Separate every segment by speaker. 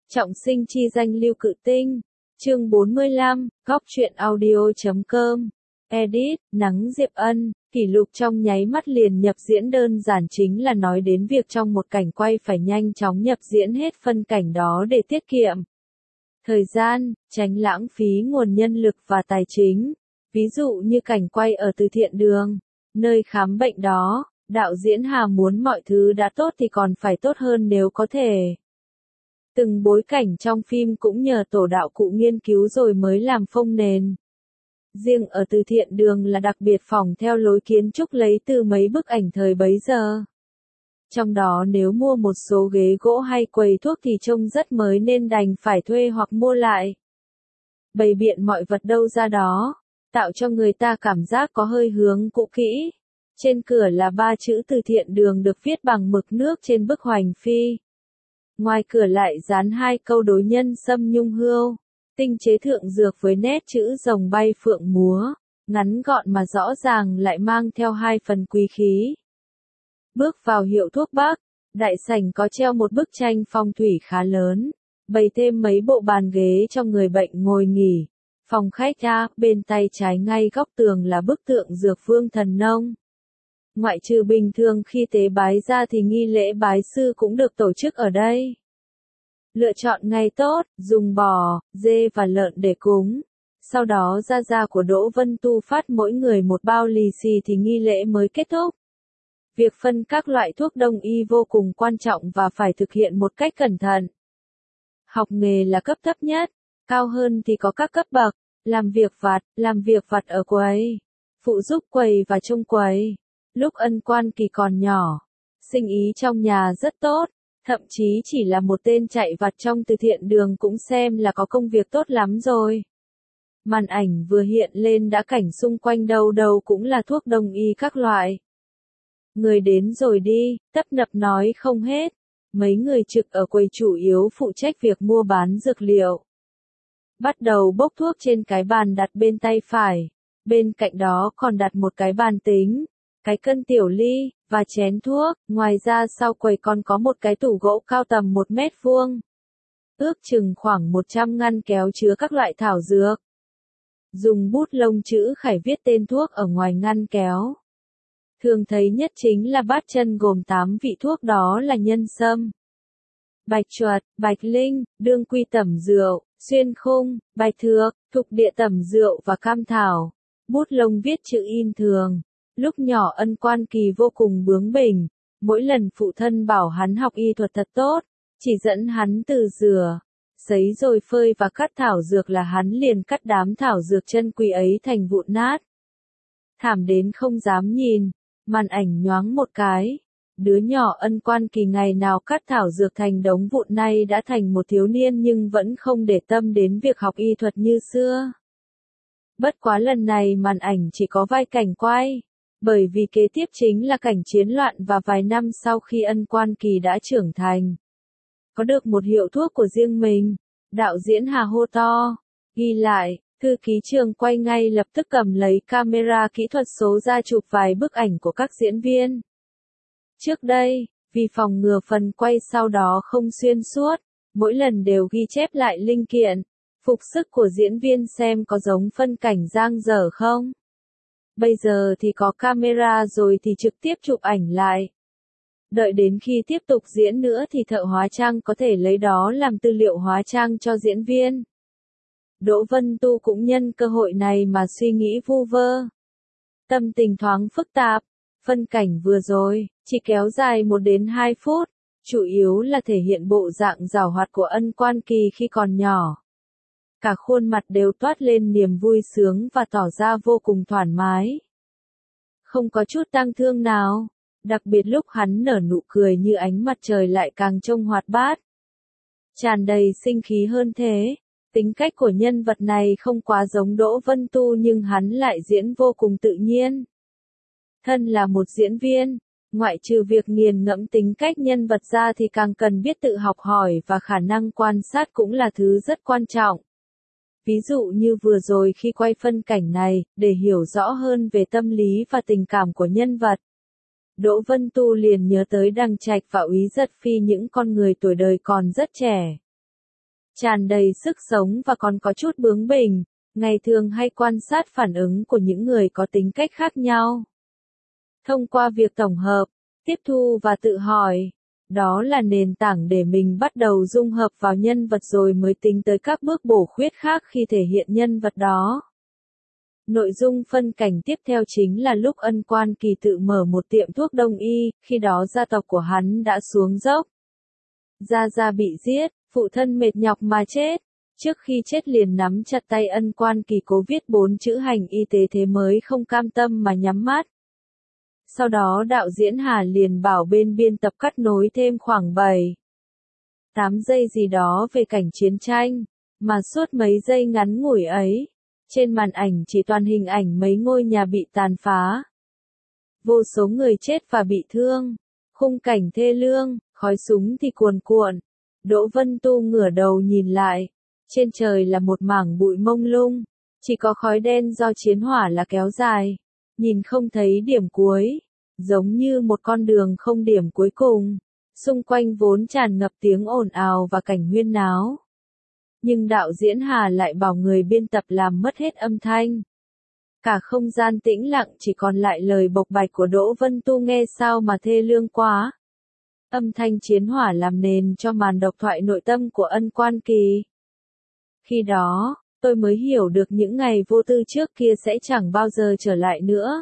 Speaker 1: Trọng sinh chi danh Lưu Cự Tinh. Chương 45, Góc truyện audio.com. Edit, Nắng Diệp Ân. Kỷ lục trong nháy mắt liền nhập diễn đơn giản chính là nói đến việc trong một cảnh quay phải nhanh chóng nhập diễn hết phân cảnh đó để tiết kiệm thời gian, tránh lãng phí nguồn nhân lực và tài chính. Ví dụ như cảnh quay ở từ thiện đường, nơi khám bệnh đó, đạo diễn Hà muốn mọi thứ đã tốt thì còn phải tốt hơn nếu có thể. Từng bối cảnh trong phim cũng nhờ tổ đạo cụ nghiên cứu rồi mới làm phông nền. Riêng ở từ thiện đường là đặc biệt phỏng theo lối kiến trúc lấy từ mấy bức ảnh thời bấy giờ. Trong đó nếu mua một số ghế gỗ hay quầy thuốc thì trông rất mới nên đành phải thuê hoặc mua lại. Bày biện mọi vật đâu ra đó, tạo cho người ta cảm giác có hơi hướng cũ kỹ. Trên cửa là 3 chữ từ thiện đường được viết bằng mực nước trên bức hoành phi. Ngoài cửa lại dán 2 câu đối nhân sâm nhung hươu, tinh chế thượng dược với nét chữ rồng bay phượng múa, ngắn gọn mà rõ ràng lại mang theo 2 phần quý khí. Bước vào hiệu thuốc Bắc, đại sảnh có treo một bức tranh phong thủy khá lớn, bày thêm mấy bộ bàn ghế cho người bệnh ngồi nghỉ. Phòng khách A, bên tay trái ngay góc tường là bức tượng Dược Vương Thần Nông. Ngoại trừ bình thường khi tế bái ra thì nghi lễ bái sư cũng được tổ chức ở đây. Lựa chọn ngày tốt, dùng bò, dê và lợn để cúng. Sau đó gia của Đỗ Vân Tu phát mỗi người một bao lì xì thì nghi lễ mới kết thúc. Việc phân các loại thuốc đông y vô cùng quan trọng và phải thực hiện một cách cẩn thận. Học nghề là cấp thấp nhất, cao hơn thì có các cấp bậc, làm việc vặt ở quầy, phụ giúp quầy và trông quầy. Lúc Ân Quan Kỳ còn nhỏ, sinh ý trong nhà rất tốt, thậm chí chỉ là một tên chạy vặt trong từ thiện đường cũng xem là có công việc tốt lắm rồi. Màn ảnh vừa hiện lên đã cảnh xung quanh đâu đâu cũng là thuốc đông y các loại. Người đến rồi đi, tấp nập nói không hết. Mấy người trực ở quầy chủ yếu phụ trách việc mua bán dược liệu. Bắt đầu bốc thuốc trên cái bàn đặt bên tay phải. Bên cạnh đó còn đặt một cái bàn tính, cái cân tiểu ly, và chén thuốc. Ngoài ra sau quầy còn có một cái tủ gỗ cao tầm 1 mét vuông. Ước chừng khoảng 100 ngăn kéo chứa các loại thảo dược. Dùng bút lông chữ khải viết tên thuốc ở ngoài ngăn kéo. Thường thấy nhất chính là bát chân gồm 8 vị thuốc, đó là nhân sâm, bạch chuột, bạch linh, đương quy tẩm rượu, xuyên khung, bạch thược, thục địa tẩm rượu và cam thảo. Bút lông viết chữ in thường. Lúc nhỏ Ân Quan Kỳ vô cùng bướng bỉnh. Mỗi lần phụ thân bảo hắn học y thuật thật tốt, chỉ dẫn hắn từ rửa, sấy rồi phơi và cắt thảo dược là hắn liền cắt đám thảo dược chân quý ấy thành vụn nát. Thảm đến không dám nhìn. Màn ảnh nhoáng một cái. Đứa nhỏ Ân Quan Kỳ ngày nào cắt thảo dược thành đống vụn nay đã thành một thiếu niên nhưng vẫn không để tâm đến việc học y thuật như xưa. Bất quá lần này màn ảnh chỉ có vài cảnh quay. Bởi vì kế tiếp chính là cảnh chiến loạn và vài năm sau khi Ân Quan Kỳ đã trưởng thành. Có được một hiệu thuốc của riêng mình. Đạo diễn Hà hô to. Ghi lại. Thư ký Trường quay ngay lập tức cầm lấy camera kỹ thuật số ra chụp vài bức ảnh của các diễn viên. Trước đây, vì phòng ngừa phần quay sau đó không xuyên suốt, mỗi lần đều ghi chép lại linh kiện, phục sức của diễn viên xem có giống phân cảnh dang dở không. Bây giờ thì có camera rồi thì trực tiếp chụp ảnh lại. Đợi đến khi tiếp tục diễn nữa thì thợ hóa trang có thể lấy đó làm tư liệu hóa trang cho diễn viên. Đỗ Vân Tu cũng nhân cơ hội này mà suy nghĩ vu vơ. Tâm tình thoáng phức tạp. Phân cảnh vừa rồi, chỉ kéo dài 1 đến 2 phút, chủ yếu là thể hiện bộ dạng giàu hoạt của Ân Quan Kỳ khi còn nhỏ. Cả khuôn mặt đều toát lên niềm vui sướng và tỏ ra vô cùng thoải mái. Không có chút tang thương nào, đặc biệt lúc hắn nở nụ cười như ánh mặt trời lại càng trông hoạt bát. Tràn đầy sinh khí hơn thế. Tính cách của nhân vật này không quá giống Đỗ Vân Tu nhưng hắn lại diễn vô cùng tự nhiên. Thân là một diễn viên, ngoại trừ việc nghiền ngẫm tính cách nhân vật ra thì càng cần biết tự học hỏi và khả năng quan sát cũng là thứ rất quan trọng. Ví dụ như vừa rồi khi quay phân cảnh này, để hiểu rõ hơn về tâm lý và tình cảm của nhân vật. Đỗ Vân Tu liền nhớ tới Đằng Trạch và Úy Giật Phi, những con người tuổi đời còn rất trẻ. tràn đầy sức sống và còn có chút bướng bỉnh, ngày thường hay quan sát phản ứng của những người có tính cách khác nhau. Thông qua việc tổng hợp, tiếp thu và tự hỏi, đó là nền tảng để mình bắt đầu dung hợp vào nhân vật rồi mới tính tới các bước bổ khuyết khác khi thể hiện nhân vật đó. Nội dung phân cảnh tiếp theo chính là lúc Ân Quan Kỳ tự mở một tiệm thuốc đông y, khi đó gia tộc của hắn đã xuống dốc. Gia Gia bị giết, phụ thân mệt nhọc mà chết. Trước khi chết liền nắm chặt tay Ân Quan Kỳ cố viết 4 chữ hành y tế thế mới không cam tâm mà nhắm mắt. Sau đó đạo diễn Hà liền bảo bên biên tập cắt nối thêm khoảng 7-8 giây gì đó về cảnh chiến tranh, mà suốt mấy giây ngắn ngủi ấy, trên màn ảnh chỉ toàn hình ảnh mấy ngôi nhà bị tàn phá. Vô số người chết và bị thương, khung cảnh thê lương, khói súng thì cuồn cuộn. Đỗ Vân Tu ngửa đầu nhìn lại, trên trời là một mảng bụi mông lung, chỉ có khói đen do chiến hỏa là kéo dài, nhìn không thấy điểm cuối, giống như một con đường không điểm cuối cùng, xung quanh vốn tràn ngập tiếng ồn ào và cảnh huyên náo. Nhưng đạo diễn Hà lại bảo người biên tập làm mất hết âm thanh. Cả không gian tĩnh lặng chỉ còn lại lời bộc bạch của Đỗ Vân Tu nghe sao mà thê lương quá. Âm thanh chiến hỏa làm nền cho màn độc thoại nội tâm của Ân Quan Kỳ. Khi đó, tôi mới hiểu được những ngày vô tư trước kia sẽ chẳng bao giờ trở lại nữa.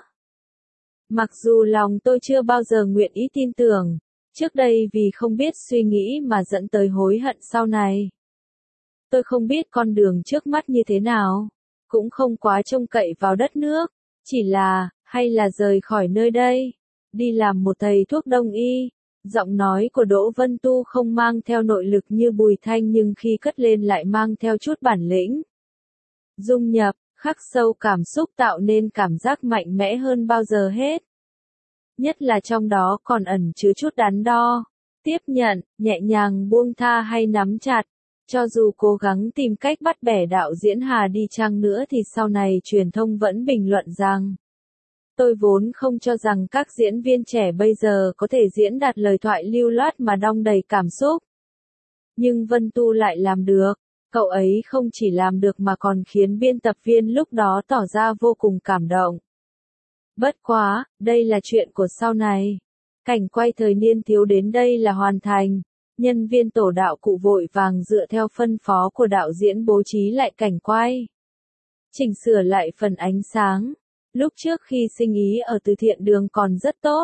Speaker 1: Mặc dù lòng tôi chưa bao giờ nguyện ý tin tưởng, trước đây vì không biết suy nghĩ mà dẫn tới hối hận sau này. Tôi không biết con đường trước mắt như thế nào, cũng không quá trông cậy vào đất nước, chỉ là, hay là rời khỏi nơi đây, đi làm một thầy thuốc đông y. Giọng nói của Đỗ Vân Tu không mang theo nội lực như Bùi Thanh nhưng khi cất lên lại mang theo chút bản lĩnh. Dung nhập, khắc sâu cảm xúc tạo nên cảm giác mạnh mẽ hơn bao giờ hết. Nhất là trong đó còn ẩn chứa chút đắn đo, tiếp nhận, nhẹ nhàng buông tha hay nắm chặt. Cho dù cố gắng tìm cách bắt bẻ đạo diễn Hà đi chăng nữa thì sau này truyền thông vẫn bình luận rằng tôi vốn không cho rằng các diễn viên trẻ bây giờ có thể diễn đạt lời thoại lưu loát mà đong đầy cảm xúc. Nhưng Vân Tu lại làm được, cậu ấy không chỉ làm được mà còn khiến biên tập viên lúc đó tỏ ra vô cùng cảm động. Bất quá, đây là chuyện của sau này. Cảnh quay thời niên thiếu đến đây là hoàn thành. Nhân viên tổ đạo cụ vội vàng dựa theo phân phó của đạo diễn bố trí lại cảnh quay. Chỉnh sửa lại phần ánh sáng. Lúc trước khi sinh ý ở từ thiện đường còn rất tốt.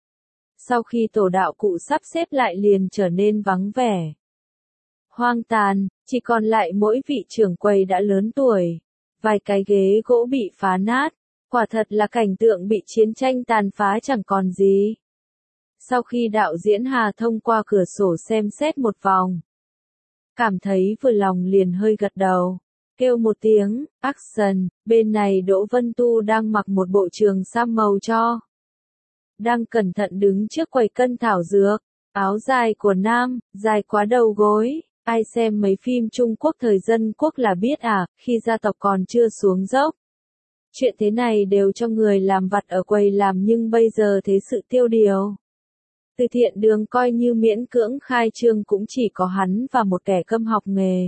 Speaker 1: Sau khi tổ đạo cụ sắp xếp lại liền trở nên vắng vẻ. Hoang tàn, chỉ còn lại mỗi vị trưởng quầy đã lớn tuổi. Vài cái ghế gỗ bị phá nát. Quả thật là cảnh tượng bị chiến tranh tàn phá chẳng còn gì. Sau khi đạo diễn Hà thông qua cửa sổ xem xét một vòng, cảm thấy vừa lòng liền hơi gật đầu, kêu một tiếng, action, bên này Đỗ Vân Tu đang mặc một bộ trường sam màu cho. Đang cẩn thận đứng trước quầy cân thảo dược, áo dài của nam, dài quá đầu gối, ai xem mấy phim Trung Quốc thời dân quốc là biết à, khi gia tộc còn chưa xuống dốc. Chuyện thế này đều cho người làm vặt ở quầy làm nhưng bây giờ thế sự tiêu điều. Từ thiện đường coi như miễn cưỡng khai trương cũng chỉ có hắn và một kẻ câm học nghề.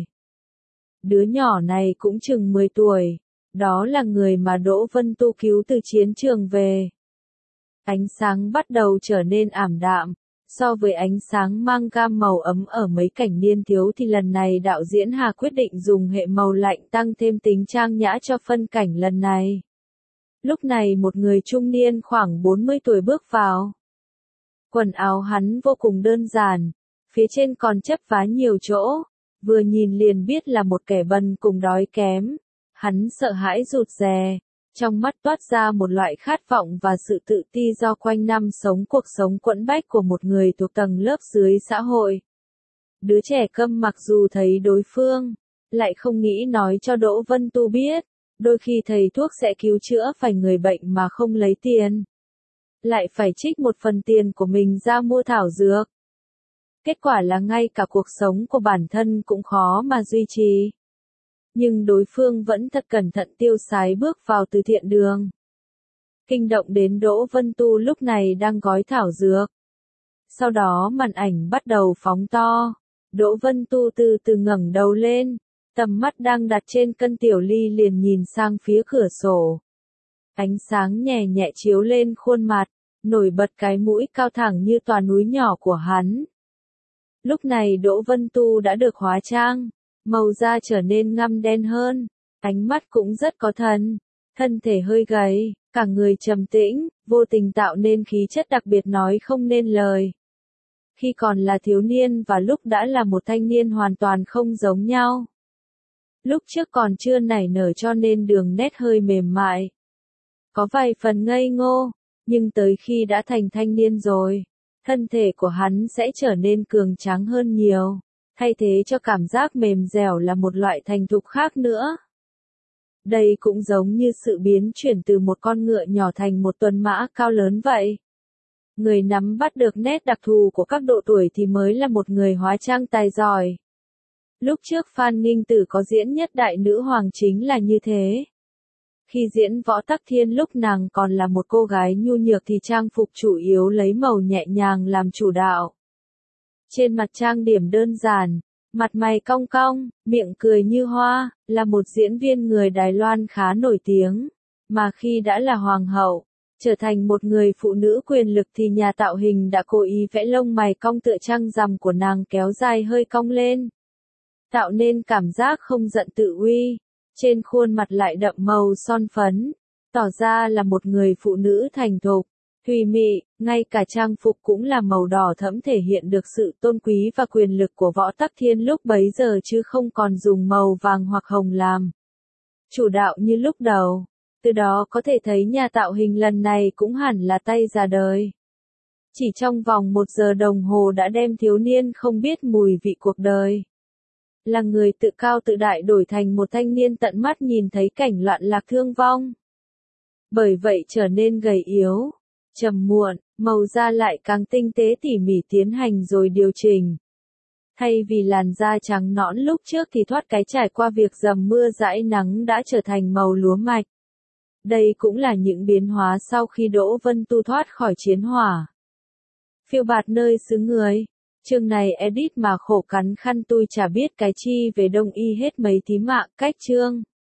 Speaker 1: Đứa nhỏ này cũng chừng 10 tuổi, đó là người mà Đỗ Vân Tu cứu từ chiến trường về. Ánh sáng bắt đầu trở nên ảm đạm, so với ánh sáng mang gam màu ấm ở mấy cảnh niên thiếu thì lần này đạo diễn Hà quyết định dùng hệ màu lạnh tăng thêm tính trang nhã cho phân cảnh lần này. Lúc này một người trung niên khoảng 40 tuổi bước vào. Quần áo hắn vô cùng đơn giản, phía trên còn chấp vá nhiều chỗ, vừa nhìn liền biết là một kẻ bần cùng đói kém. Hắn sợ hãi rụt rè, trong mắt toát ra một loại khát vọng và sự tự ti do quanh năm sống cuộc sống quẫn bách của một người thuộc tầng lớp dưới xã hội. Đứa trẻ câm mặc dù thấy đối phương, lại không nghĩ nói cho Đỗ Vân Tu biết, đôi khi thầy thuốc sẽ cứu chữa phải người bệnh mà không lấy tiền. Lại phải trích một phần tiền của mình ra mua thảo dược. Kết quả là ngay cả cuộc sống của bản thân cũng khó mà duy trì. Nhưng đối phương vẫn thật cẩn thận tiêu sái bước vào từ thiện đường. Kinh động đến Đỗ Vân Tu lúc này đang gói thảo dược. Sau đó màn ảnh bắt đầu phóng to. Đỗ Vân Tu từ từ ngẩng đầu lên, tầm mắt đang đặt trên cân tiểu ly liền nhìn sang phía cửa sổ. Ánh sáng nhẹ nhẹ chiếu lên khuôn mặt, nổi bật cái mũi cao thẳng như tòa núi nhỏ của hắn. Lúc này Đỗ Vân Tu đã được hóa trang, màu da trở nên ngăm đen hơn, ánh mắt cũng rất có thần, thân thể hơi gầy, cả người trầm tĩnh, vô tình tạo nên khí chất đặc biệt nói không nên lời. Khi còn là thiếu niên và lúc đã là một thanh niên hoàn toàn không giống nhau. Lúc trước còn chưa nảy nở cho nên đường nét hơi mềm mại. Có vài phần ngây ngô, nhưng tới khi đã thành thanh niên rồi, thân thể của hắn sẽ trở nên cường tráng hơn nhiều, thay thế cho cảm giác mềm dẻo là một loại thành thục khác nữa. Đây cũng giống như sự biến chuyển từ một con ngựa nhỏ thành một tuần mã cao lớn vậy. Người nắm bắt được nét đặc thù của các độ tuổi thì mới là một người hóa trang tài giỏi. Lúc trước Phan Nghinh Tử có diễn nhất đại nữ hoàng chính là như thế. Khi diễn Võ Tắc Thiên lúc nàng còn là một cô gái nhu nhược thì trang phục chủ yếu lấy màu nhẹ nhàng làm chủ đạo. Trên mặt trang điểm đơn giản, mặt mày cong cong, miệng cười như hoa, là một diễn viên người Đài Loan khá nổi tiếng. Mà khi đã là hoàng hậu, trở thành một người phụ nữ quyền lực thì nhà tạo hình đã cố ý vẽ lông mày cong tựa trăng rằm của nàng kéo dài hơi cong lên, tạo nên cảm giác không giận tự uy. Trên khuôn mặt lại đậm màu son phấn, tỏ ra là một người phụ nữ thành thục, thùy mị, ngay cả trang phục cũng là màu đỏ thẫm thể hiện được sự tôn quý và quyền lực của Võ Tắc Thiên lúc bấy giờ chứ không còn dùng màu vàng hoặc hồng làm chủ đạo như lúc đầu. Từ đó có thể thấy nhà tạo hình lần này cũng hẳn là tay già đời. Chỉ trong vòng 1 giờ đồng hồ đã đem thiếu niên không biết mùi vị cuộc đời, là người tự cao tự đại đổi thành một thanh niên tận mắt nhìn thấy cảnh loạn lạc thương vong. Bởi vậy trở nên gầy yếu, trầm muộn, màu da lại càng tinh tế tỉ mỉ tiến hành rồi điều chỉnh. Thay vì làn da trắng nõn lúc trước thì thoát cái trải qua việc dầm mưa dãi nắng đã trở thành màu lúa mạch. Đây cũng là những biến hóa sau khi Đỗ Vân Tu thoát khỏi chiến hỏa. Phiêu bạt nơi xứ người. Chương này edit mà khổ cắn khăn tôi chả biết cái chi về đông y hết mấy tí mạng cách chương.